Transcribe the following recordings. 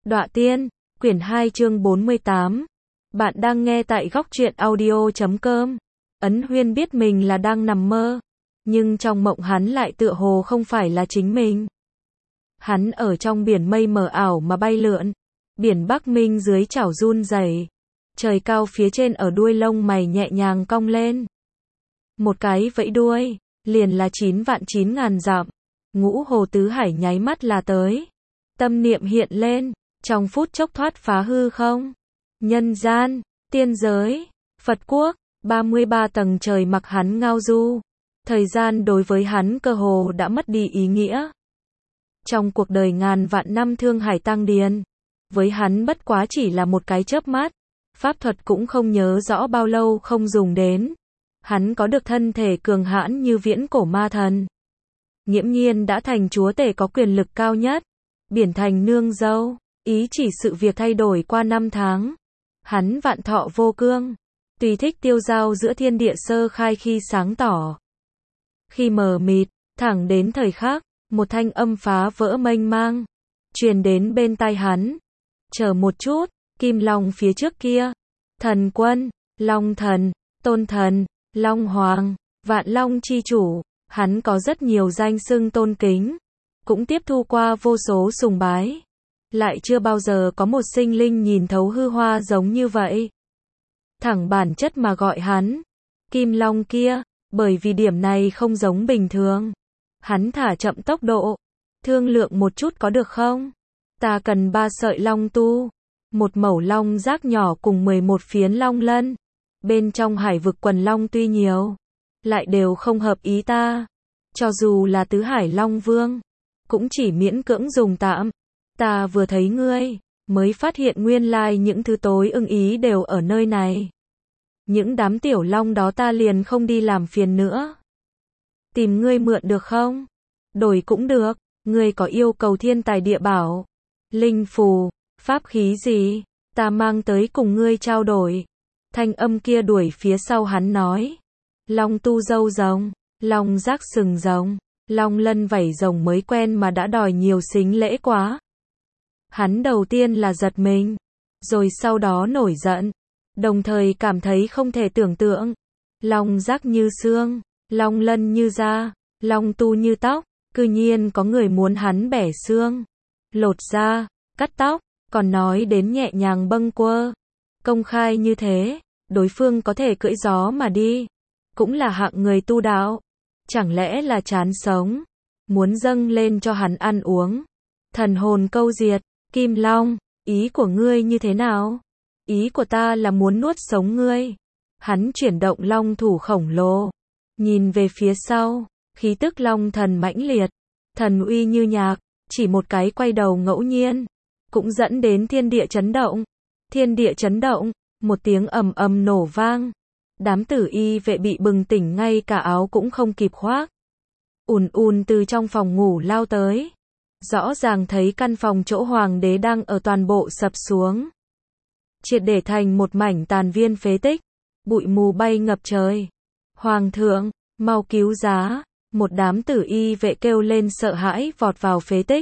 Đọa Tiên, quyển 2 chương 48. Bạn đang nghe tại góc truyện audio.com. Ấn Huyên biết mình là đang nằm mơ, nhưng trong mộng hắn lại tựa hồ không phải là chính mình. Hắn ở trong biển mây mờ ảo mà bay lượn, biển Bắc Minh dưới chảo run rẩy, trời cao phía trên ở đuôi lông mày nhẹ nhàng cong lên. Một cái vẫy đuôi, liền là 9.900.000 dặm, ngũ hồ tứ hải nháy mắt là tới. Tâm niệm hiện lên, trong phút chốc thoát phá hư không. Nhân gian, tiên giới, Phật quốc, 33 tầng trời mặc hắn ngao du. Thời gian đối với hắn cơ hồ đã mất đi ý nghĩa. Trong cuộc đời ngàn vạn năm thương hải tăng điền, với hắn bất quá chỉ là một cái chớp mắt. Pháp thuật cũng không nhớ rõ bao lâu không dùng đến. Hắn có được thân thể cường hãn như viễn cổ ma thần. Nghiễm nhiên đã thành chúa tể có quyền lực cao nhất. Biển thành nương dâu, ý chỉ sự việc thay đổi qua năm tháng. Hắn vạn thọ vô cương, tùy thích tiêu dao giữa thiên địa sơ khai khi sáng tỏ. Khi mờ mịt, thẳng đến thời khắc, một thanh âm phá vỡ mênh mang, truyền đến bên tai hắn. Chờ một chút, Kim Long phía trước kia. Thần quân, Long thần, Tôn thần, Long hoàng, Vạn Long chi chủ, hắn có rất nhiều danh xưng tôn kính, cũng tiếp thu qua vô số sùng bái. Lại chưa bao giờ có một sinh linh nhìn thấu hư hoa giống như vậy. Thẳng bản chất mà gọi hắn, Kim Long kia, bởi vì điểm này không giống bình thường. Hắn thả chậm tốc độ, thương lượng một chút có được không? Ta cần 3 sợi long tu, một mẩu long giác nhỏ cùng 11 phiến long lân. Bên trong hải vực quần long tuy nhiều, lại đều không hợp ý ta. Cho dù là tứ hải long vương, cũng chỉ miễn cưỡng dùng tạm. Ta vừa thấy ngươi, mới phát hiện nguyên lai những thứ tối ưng ý đều ở nơi này. Những đám tiểu long đó ta liền không đi làm phiền nữa. Tìm ngươi mượn được không? Đổi cũng được, ngươi có yêu cầu thiên tài địa bảo, linh phù, pháp khí gì, ta mang tới cùng ngươi trao đổi. Thanh âm kia đuổi phía sau hắn nói. Long tu râu rồng, long giác sừng rồng, long lân vảy rồng mới quen mà đã đòi nhiều xính lễ quá. Hắn đầu tiên là giật mình, rồi sau đó nổi giận, đồng thời cảm thấy không thể tưởng tượng. Long giác như xương, long lân như da, long tu như tóc, cư nhiên có người muốn hắn bẻ xương, lột da, cắt tóc, còn nói đến nhẹ nhàng bâng quơ. Công khai như thế, đối phương có thể cưỡi gió mà đi, cũng là hạng người tu đạo. Chẳng lẽ là chán sống, muốn dâng lên cho hắn ăn uống. Thần hồn câu diệt, Kim Long, ý của ngươi như thế nào? Ý của ta là muốn nuốt sống ngươi. Hắn chuyển động long thủ khổng lồ, nhìn về phía sau, khí tức long thần mãnh liệt, thần uy như nhạc, chỉ một cái quay đầu ngẫu nhiên, cũng dẫn đến thiên địa chấn động. Thiên địa chấn động, một tiếng ầm ầm nổ vang. Đám tử y vệ bị bừng tỉnh ngay cả áo cũng không kịp khoác. Ùn ùn từ trong phòng ngủ lao tới. Rõ ràng thấy căn phòng chỗ hoàng đế đang ở toàn bộ sập xuống. Triệt để thành một mảnh tàn viên phế tích. Bụi mù bay ngập trời. Hoàng thượng, mau cứu giá. Một đám tử y vệ kêu lên sợ hãi vọt vào phế tích.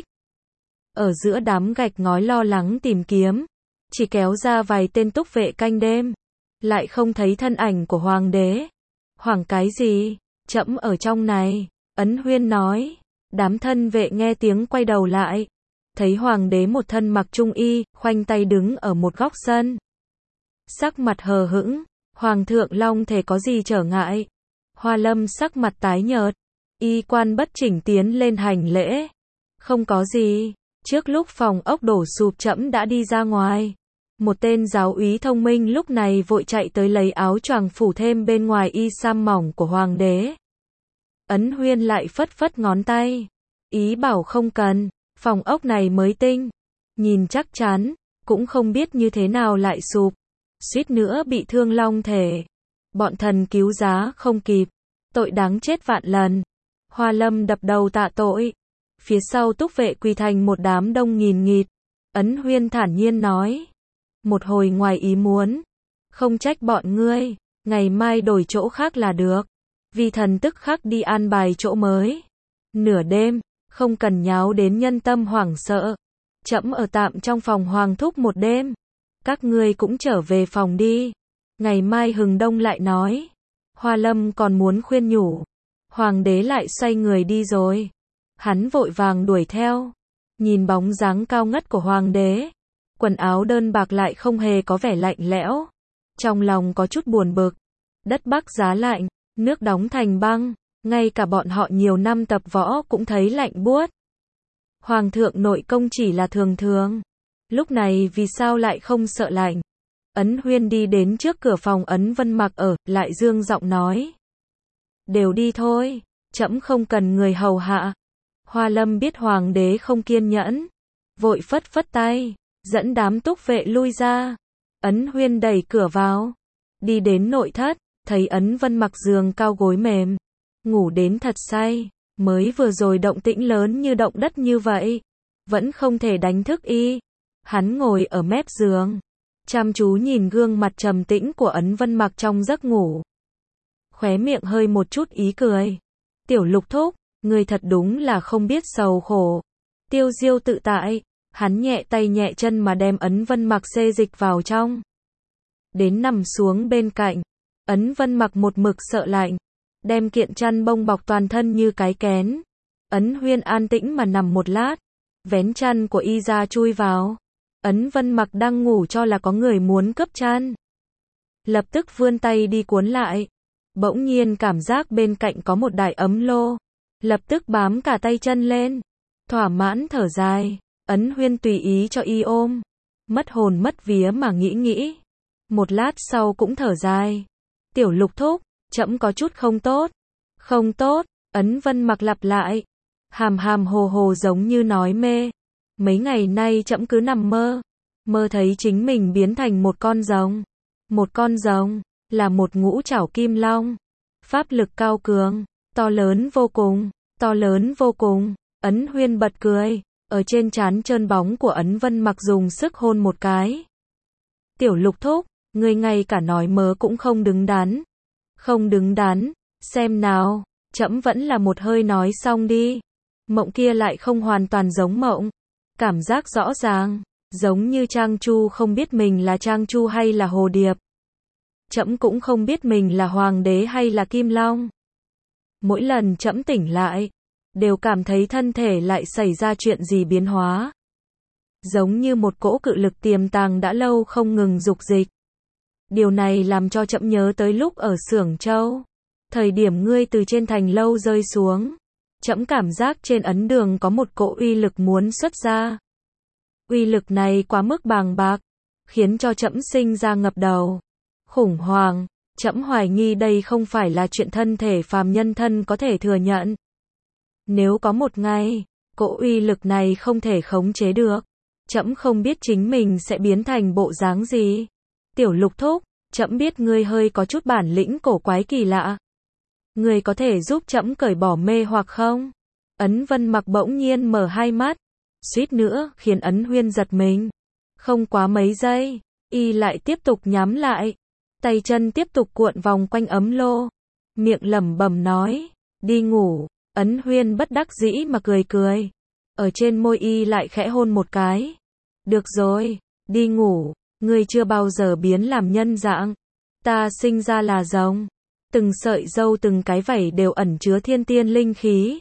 Ở giữa đám gạch ngói lo lắng tìm kiếm. Chỉ kéo ra vài tên túc vệ canh đêm. Lại không thấy thân ảnh của hoàng đế. Hoàng cái gì? Trẫm ở trong này. Ấn Huyên nói. Đám thân vệ nghe tiếng quay đầu lại. Thấy hoàng đế một thân mặc trung y, khoanh tay đứng ở một góc sân. Sắc mặt hờ hững. Hoàng thượng long thể có gì trở ngại? Hoa Lâm sắc mặt tái nhợt. Y quan bất chỉnh tiến lên hành lễ. Không có gì. Trước lúc phòng ốc đổ sụp trẫm đã đi ra ngoài. Một tên giáo úy thông minh lúc này vội chạy tới lấy áo choàng phủ thêm bên ngoài y sam mỏng của hoàng đế. Ấn Huyên lại phất phất ngón tay. Ý bảo không cần, phòng ốc này mới tinh. Nhìn chắc chắn, cũng không biết như thế nào lại sụp. Suýt nữa bị thương long thể. Bọn thần cứu giá không kịp. Tội đáng chết vạn lần. Hoa Lâm đập đầu tạ tội. Phía sau túc vệ quỳ thành một đám đông nghìn nghịt. Ấn Huyên thản nhiên nói. Một hồi ngoài ý muốn. Không trách bọn ngươi. Ngày mai đổi chỗ khác là được. Vi thần tức khắc đi an bài chỗ mới. Nửa đêm, không cần nháo đến nhân tâm hoảng sợ. Trẫm ở tạm trong phòng Hoàng thúc một đêm. Các ngươi cũng trở về phòng đi. Ngày mai hừng đông lại nói. Hoa Lâm còn muốn khuyên nhủ. Hoàng đế lại xoay người đi rồi. Hắn vội vàng đuổi theo. Nhìn bóng dáng cao ngất của Hoàng đế. Quần áo đơn bạc lại không hề có vẻ lạnh lẽo. Trong lòng có chút buồn bực. Đất Bắc giá lạnh, nước đóng thành băng. Ngay cả bọn họ nhiều năm tập võ cũng thấy lạnh buốt. Hoàng thượng nội công chỉ là thường thường. Lúc này vì sao lại không sợ lạnh? Ấn Huyên đi đến trước cửa phòng Ấn Vân Mặc ở, lại dương giọng nói. Đều đi thôi, trẫm không cần người hầu hạ. Hoa Lâm biết Hoàng đế không kiên nhẫn. Vội phất phất tay, dẫn đám túc vệ lui ra. Ấn Huyên đẩy cửa vào. Đi đến nội thất, thấy Ấn Vân Mặc giường cao gối mềm. Ngủ đến thật say, mới vừa rồi động tĩnh lớn như động đất như vậy. Vẫn không thể đánh thức y. Hắn ngồi ở mép giường. Chăm chú nhìn gương mặt trầm tĩnh của Ấn Vân Mặc trong giấc ngủ. Khóe miệng hơi một chút ý cười. Tiểu Lục thúc, người thật đúng là không biết sầu khổ. Tiêu Diêu tự tại, hắn nhẹ tay nhẹ chân mà đem Ấn Vân Mặc xê dịch vào trong. Đến nằm xuống bên cạnh, Ấn Vân Mặc một mực sợ lạnh, đem kiện chăn bông bọc toàn thân như cái kén. Ấn Huyên an tĩnh mà nằm một lát, vén chăn của y ra chui vào. Ấn Vân Mặc đang ngủ cho là có người muốn cướp chăn. Lập tức vươn tay đi cuốn lại. Bỗng nhiên cảm giác bên cạnh có một đại ấm lô. Lập tức bám cả tay chân lên. Thỏa mãn thở dài. Ấn Huyên tùy ý cho y ôm. Mất hồn mất vía mà nghĩ. Một lát sau cũng thở dài. Tiểu Lục thúc, trẫm có chút không tốt. Không tốt, Ấn Vân Mặc lặp lại. Hàm hàm hồ hồ giống như nói mê. Mấy ngày nay trẫm cứ nằm mơ. Mơ thấy chính mình biến thành một con rồng. Một con rồng, là một ngũ trảo kim long. Pháp lực cao cường, to lớn vô cùng, to lớn vô cùng. Ấn Huyên bật cười, ở trên trán trơn bóng của Ấn Vân Mặc dùng sức hôn một cái. Tiểu Lục thúc, người ngay cả nói mớ cũng không đứng đắn. Không đứng đắn, xem nào, trẫm vẫn là một hơi nói xong đi. Mộng kia lại không hoàn toàn giống mộng. Cảm giác rõ ràng, giống như Trang Chu không biết mình là Trang Chu hay là Hồ Điệp. Trẫm cũng không biết mình là Hoàng đế hay là Kim Long. Mỗi lần trẫm tỉnh lại, đều cảm thấy thân thể lại xảy ra chuyện gì biến hóa. Giống như một cỗ cự lực tiềm tàng đã lâu không ngừng dục dịch. Điều này làm cho trẫm nhớ tới lúc ở Xưởng Châu. Thời điểm ngươi từ trên thành lâu rơi xuống. Trẫm cảm giác trên ấn đường có một cỗ uy lực muốn xuất ra. Uy lực này quá mức bàng bạc, khiến cho trẫm sinh ra ngập đầu. Khủng hoảng, trẫm hoài nghi đây không phải là chuyện thân thể phàm nhân thân có thể thừa nhận. Nếu có một ngày, cỗ uy lực này không thể khống chế được, trẫm không biết chính mình sẽ biến thành bộ dáng gì. Tiểu Lục thúc, trẫm biết ngươi hơi có chút bản lĩnh cổ quái kỳ lạ. Ngươi có thể giúp trẫm cởi bỏ mê hoặc không? Ấn Vân Mặc bỗng nhiên mở hai mắt, suýt nữa khiến Ấn Huyên giật mình. Không quá mấy giây, y lại tiếp tục nhắm lại, tay chân tiếp tục cuộn vòng quanh ấm lô, miệng lẩm bẩm nói, đi ngủ. Ấn Huyên bất đắc dĩ mà cười. Ở trên môi y lại khẽ hôn một cái. Được rồi, đi ngủ, ngươi chưa bao giờ biến làm nhân dạng. Ta sinh ra là rồng. Từng sợi râu từng cái vảy đều ẩn chứa thiên tiên linh khí.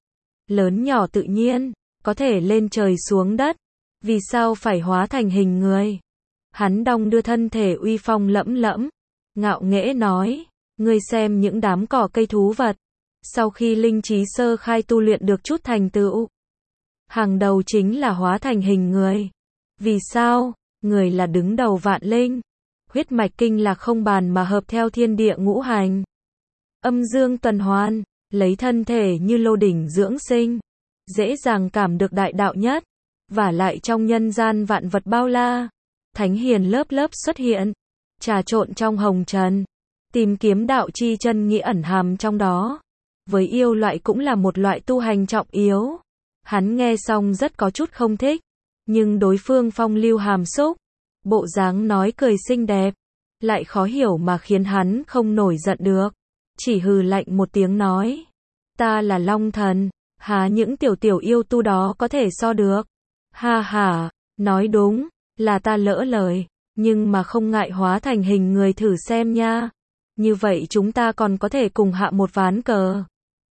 Lớn nhỏ tự nhiên, có thể lên trời xuống đất. Vì sao phải hóa thành hình người? Hắn đong đưa thân thể uy phong lẫm lẫm, ngạo nghễ nói, ngươi xem những đám cỏ cây thú vật. Sau khi linh trí sơ khai tu luyện được chút thành tựu, hàng đầu chính là hóa thành hình người. Vì sao? Người là đứng đầu vạn linh. Huyết mạch kinh lạc không bàn mà hợp theo thiên địa ngũ hành. Âm dương tuần hoàn, lấy thân thể như lô đỉnh dưỡng sinh. Dễ dàng cảm được đại đạo nhất. Vả lại trong nhân gian vạn vật bao la. Thánh hiền lớp lớp xuất hiện. Trà trộn trong hồng trần. Tìm kiếm đạo chi chân nghĩa ẩn hàm trong đó. Với yêu loại cũng là một loại tu hành trọng yếu. Hắn nghe xong rất có chút không thích. Nhưng đối phương phong lưu hàm xúc. Bộ dáng nói cười xinh đẹp. Lại khó hiểu mà khiến hắn không nổi giận được. Chỉ hừ lạnh một tiếng nói. Ta là Long Thần. Há những tiểu yêu tu đó có thể so được. Ha ha, nói đúng, là ta lỡ lời, nhưng mà không ngại hóa thành hình người thử xem nha. Như vậy chúng ta còn có thể cùng hạ một ván cờ.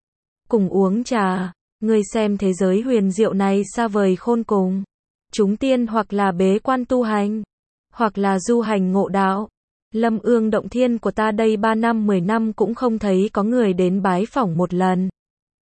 Cùng uống trà, ngươi xem thế giới huyền diệu này xa vời khôn cùng. Chúng tiên hoặc là bế quan tu hành, hoặc là du hành ngộ đạo. Lâm Ương động thiên của ta đây 3 năm 10 năm cũng không thấy có người đến bái phỏng một lần.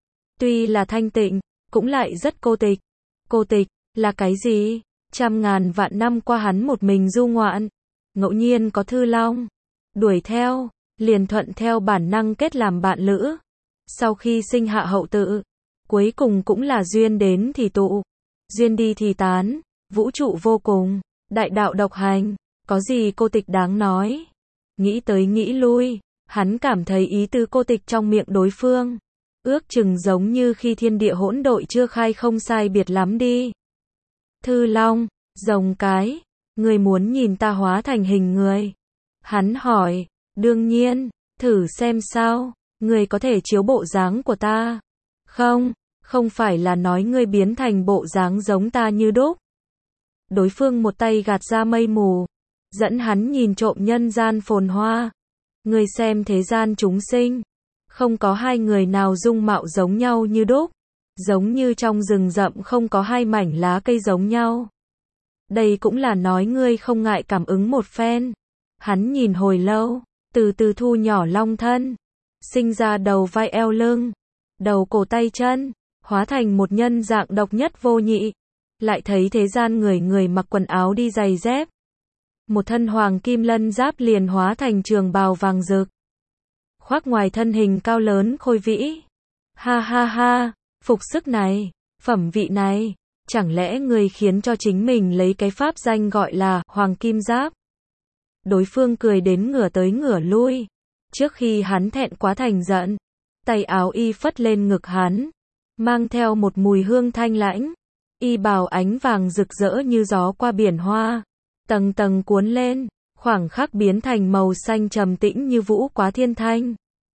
Tuy là thanh tịnh, cũng lại rất cô tịch. Cô tịch, là cái gì? Trăm ngàn vạn năm qua hắn một mình du ngoạn. Ngẫu nhiên có Thư Long đuổi theo, liền thuận theo bản năng kết làm bạn lữ. Sau khi sinh hạ hậu tự, cuối cùng cũng là duyên đến thì tụ, duyên đi thì tán, vũ trụ vô cùng, đại đạo độc hành, có gì cô tịch đáng nói. Nghĩ tới nghĩ lui, hắn cảm thấy ý tứ cô tịch trong miệng đối phương, ước chừng giống như khi thiên địa hỗn độn chưa khai không sai biệt lắm đi. Thư Long, rồng cái, ngươi muốn nhìn ta hóa thành hình người? Hắn hỏi, đương nhiên, thử xem sao, ngươi có thể chiếu bộ dáng của ta. Không, không phải là nói ngươi biến thành bộ dáng giống ta như đúc. Đối phương một tay gạt ra mây mù, dẫn hắn nhìn trộm nhân gian phồn hoa. Ngươi xem thế gian chúng sinh, không có hai người nào dung mạo giống nhau như đúc, giống như trong rừng rậm không có hai mảnh lá cây giống nhau. Đây cũng là nói ngươi không ngại cảm ứng một phen. Hắn nhìn hồi lâu, từ từ thu nhỏ long thân, sinh ra đầu vai eo lưng, đầu cổ tay chân, hóa thành một nhân dạng độc nhất vô nhị. Lại thấy thế gian người người mặc quần áo đi giày dép. Một thân hoàng kim lân giáp liền hóa thành trường bào vàng rực. Khoác ngoài thân hình cao lớn khôi vĩ. Ha ha ha, phục sức này, phẩm vị này, chẳng lẽ người khiến cho chính mình lấy cái pháp danh gọi là hoàng kim giáp? Đối phương cười đến ngửa tới ngửa lui. Trước khi hắn thẹn quá thành giận, tay áo y phất lên ngực hắn, mang theo một mùi hương thanh lãnh. Y bào ánh vàng rực rỡ như gió qua biển hoa, tầng tầng cuốn lên, khoảng khắc biến thành màu xanh trầm tĩnh như vũ quá thiên thanh.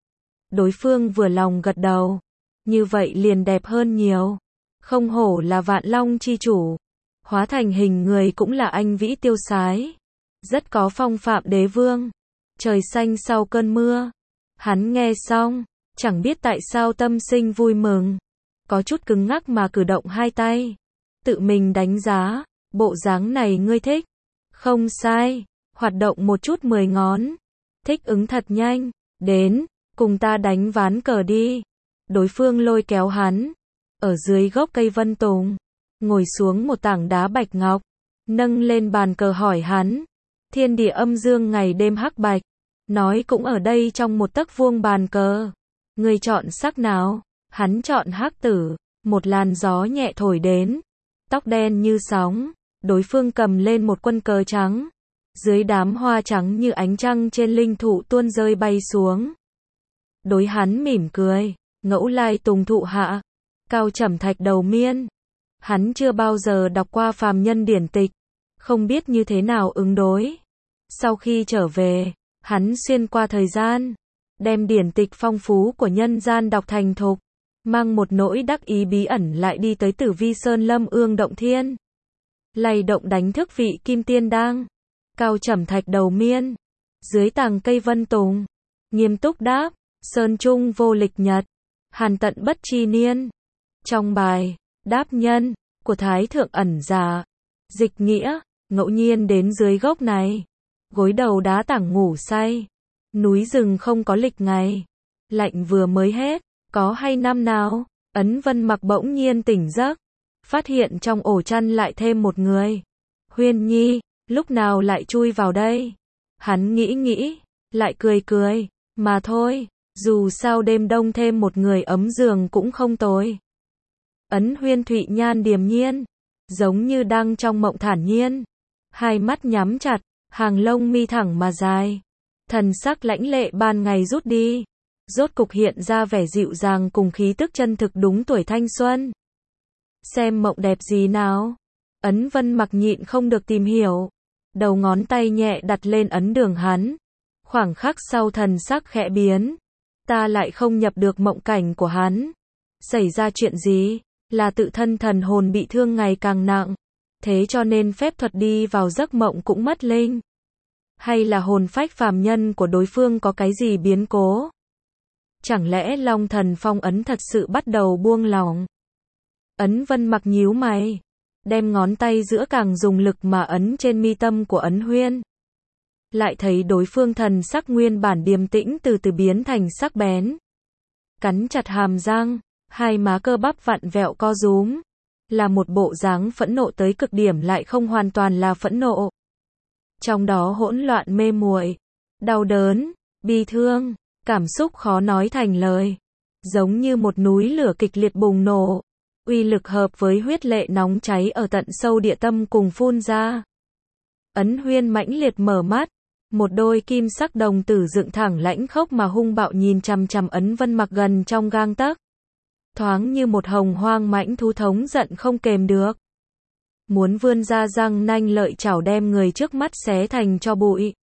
Đối phương vừa lòng gật đầu, như vậy liền đẹp hơn nhiều. Không hổ là Vạn Long chi chủ, hóa thành hình người cũng là anh vĩ tiêu sái, rất có phong phạm đế vương. Trời xanh sau cơn mưa. Hắn nghe xong, chẳng biết tại sao tâm sinh vui mừng, có chút cứng ngắc mà cử động hai tay, tự mình đánh giá, bộ dáng này ngươi thích. Không sai, hoạt động một chút 10 ngón, thích ứng thật nhanh, đến, cùng ta đánh ván cờ đi. Đối phương lôi kéo hắn, ở dưới gốc cây vân tùng, ngồi xuống một tảng đá bạch ngọc, nâng lên bàn cờ hỏi hắn, thiên địa âm dương ngày đêm hắc bạch, nói cũng ở đây trong một tấc vuông bàn cờ, ngươi chọn sắc nào? Hắn chọn hắc tử. Một làn gió nhẹ thổi đến, tóc đen như sóng, đối phương cầm lên một quân cờ trắng, dưới đám hoa trắng như ánh trăng trên linh thụ tuôn rơi bay xuống. Đối hắn mỉm cười, ngẫu lai tùng thụ hạ, cao trầm thạch đầu miên. Hắn chưa bao giờ đọc qua phàm nhân điển tịch, không biết như thế nào ứng đối. Sau khi trở về, hắn xuyên qua thời gian, đem điển tịch phong phú của nhân gian đọc thành thục, mang một nỗi đắc ý bí ẩn lại đi tới Tử Vi Sơn Lâm Ương động thiên. Lay động đánh thức vị kim tiên đang, cao trầm thạch đầu miên, dưới tàng cây vân tùng, nghiêm túc đáp, sơn trung vô lịch nhật, hàn tận bất chi niên. Trong bài, đáp nhân, của Thái Thượng ẩn giả, dịch nghĩa, ngẫu nhiên đến dưới gốc này, gối đầu đá tảng ngủ say, núi rừng không có lịch ngày, lạnh vừa mới hết, có hay năm nào, Ấn Vân Mặc bỗng nhiên tỉnh giấc, phát hiện trong ổ chăn lại thêm một người. Huyên Nhi, lúc nào lại chui vào đây? Hắn nghĩ, lại cười, mà thôi, dù sao đêm đông thêm một người ấm giường cũng không tồi. Ấn Huyên Thụy nhan điềm nhiên, giống như đang trong mộng thản nhiên, hai mắt nhắm chặt, hàng lông mi thẳng mà dài, thần sắc lãnh lệ ban ngày rút đi, rốt cục hiện ra vẻ dịu dàng cùng khí tức chân thực đúng tuổi thanh xuân. Xem mộng đẹp gì nào? Ấn Vân Mặc nhịn không được tìm hiểu, đầu ngón tay nhẹ đặt lên ấn đường hắn, khoảng khắc sau thần sắc khẽ biến, ta lại không nhập được mộng cảnh của hắn. Xảy ra chuyện gì? Là tự thân thần hồn bị thương ngày càng nặng, thế cho nên phép thuật đi vào giấc mộng cũng mất linh. Hay là hồn phách phàm nhân của đối phương có cái gì biến cố? Chẳng lẽ Long Thần phong ấn thật sự bắt đầu buông lỏng? Ấn Vân Mặc nhíu mày, đem ngón tay giữa càng dùng lực mà ấn trên mi tâm của Ấn Huyên. Lại thấy đối phương thần sắc nguyên bản điềm tĩnh từ từ biến thành sắc bén. Cắn chặt hàm răng, hai má cơ bắp vặn vẹo co rúm, là một bộ dáng phẫn nộ tới cực điểm lại không hoàn toàn là phẫn nộ. Trong đó hỗn loạn mê muội, đau đớn, bi thương, cảm xúc khó nói thành lời, giống như một núi lửa kịch liệt bùng nổ, uy lực hợp với huyết lệ nóng cháy ở tận sâu địa tâm cùng phun ra. Ấn Huyên mãnh liệt mở mắt, một đôi kim sắc đồng tử dựng thẳng lãnh khốc mà hung bạo nhìn chằm chằm Ấn Vân Mặc gần trong gang tấc. Thoáng như một hồng hoang mãnh thú thống giận không kềm được. Muốn vươn ra răng nanh lợi chảo đem người trước mắt xé thành cho bụi.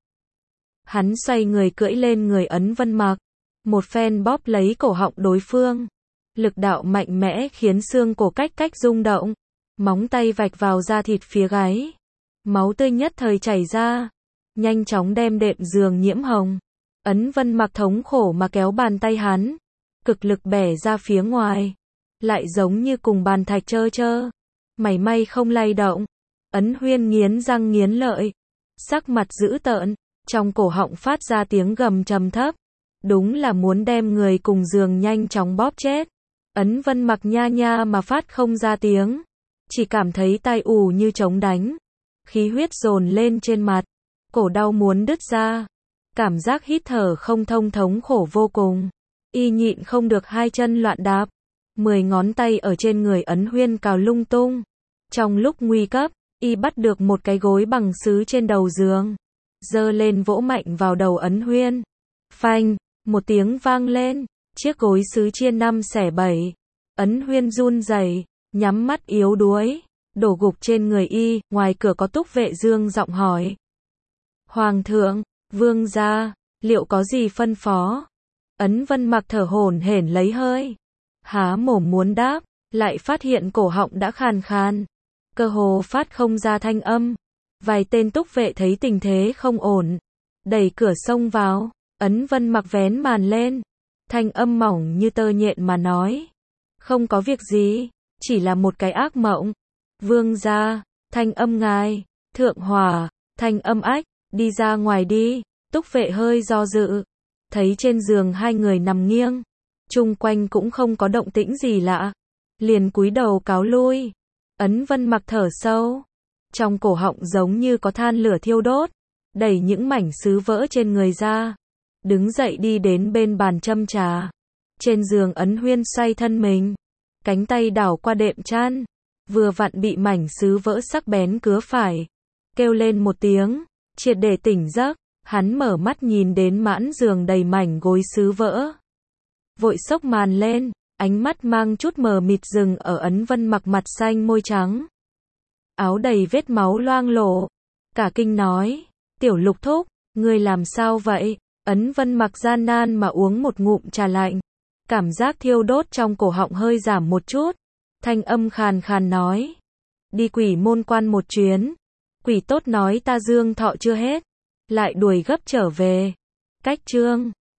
Hắn xoay người cưỡi lên người Ấn Vân Mặc, một phen bóp lấy cổ họng đối phương. Lực đạo mạnh mẽ khiến xương cổ cách rung động, móng tay vạch vào da thịt phía gáy. Máu tươi nhất thời chảy ra, nhanh chóng đem đệm giường nhiễm hồng. Ấn Vân Mặc thống khổ mà kéo bàn tay hắn, cực lực bẻ ra phía ngoài, lại giống như cùng bàn thạch trơ, mảy may không lay động. Ấn Huyên nghiến răng nghiến lợi, sắc mặt dữ tợn, trong cổ họng phát ra tiếng gầm trầm thấp, đúng là muốn đem người cùng giường nhanh chóng bóp chết. Ấn Vân Mặc nha nha mà phát không ra tiếng, chỉ cảm thấy tai ù như trống đánh, khí huyết dồn lên trên mặt, cổ đau muốn đứt ra, cảm giác hít thở không thông thống khổ vô cùng. Y nhịn không được hai chân loạn đạp, 10 ngón tay ở trên người Ấn Huyên cào lung tung. Trong lúc nguy cấp, y bắt được một cái gối bằng sứ trên đầu giường, giơ lên vỗ mạnh vào đầu Ấn Huyên. Phanh, một tiếng vang lên, chiếc gối sứ chia 5 xẻ 7. Ấn Huyên run rẩy, nhắm mắt yếu đuối, đổ gục trên người y. Ngoài cửa có túc vệ dương giọng hỏi: Hoàng thượng, vương gia, liệu có gì phân phó? Ấn Vân Mặc thở hổn hển lấy hơi, há mồm muốn đáp, lại phát hiện cổ họng đã khàn khàn, cơ hồ phát không ra thanh âm. Vài tên túc vệ thấy tình thế không ổn, đẩy cửa xông vào. Ấn Vân Mặc vén màn lên, thanh âm mỏng như tơ nhện mà nói: Không có việc gì, chỉ là một cái ác mộng. Vương gia, thanh âm ngài, thượng hòa, thanh âm ách, đi ra ngoài đi. Túc vệ hơi do dự, thấy trên giường hai người nằm nghiêng, chung quanh cũng không có động tĩnh gì lạ, liền cúi đầu cáo lui. Ấn Vân Mặc thở sâu, trong cổ họng giống như có than lửa thiêu đốt, đẩy những mảnh sứ vỡ trên người ra, đứng dậy đi đến bên bàn châm trà. Trên giường Ấn Huyên xoay thân mình, cánh tay đảo qua đệm chăn, vừa vặn bị mảnh sứ vỡ sắc bén cứa phải, kêu lên một tiếng, triệt để tỉnh giấc. Hắn mở mắt nhìn đến mãn giường đầy mảnh gối sứ vỡ, vội xốc màn lên, ánh mắt mang chút mờ mịt dừng ở Ấn Vân Mặc mặt xanh môi trắng, áo đầy vết máu loang lổ, cả kinh nói: Tiểu Lục thúc, ngươi làm sao vậy? Ấn Vân Mặc gian nan mà uống một ngụm trà lạnh, cảm giác thiêu đốt trong cổ họng hơi giảm một chút, thanh âm khàn khàn nói: Đi Quỷ Môn Quan một chuyến, quỷ tốt nói ta dương thọ chưa hết, lại đuổi gấp trở về. Cách chương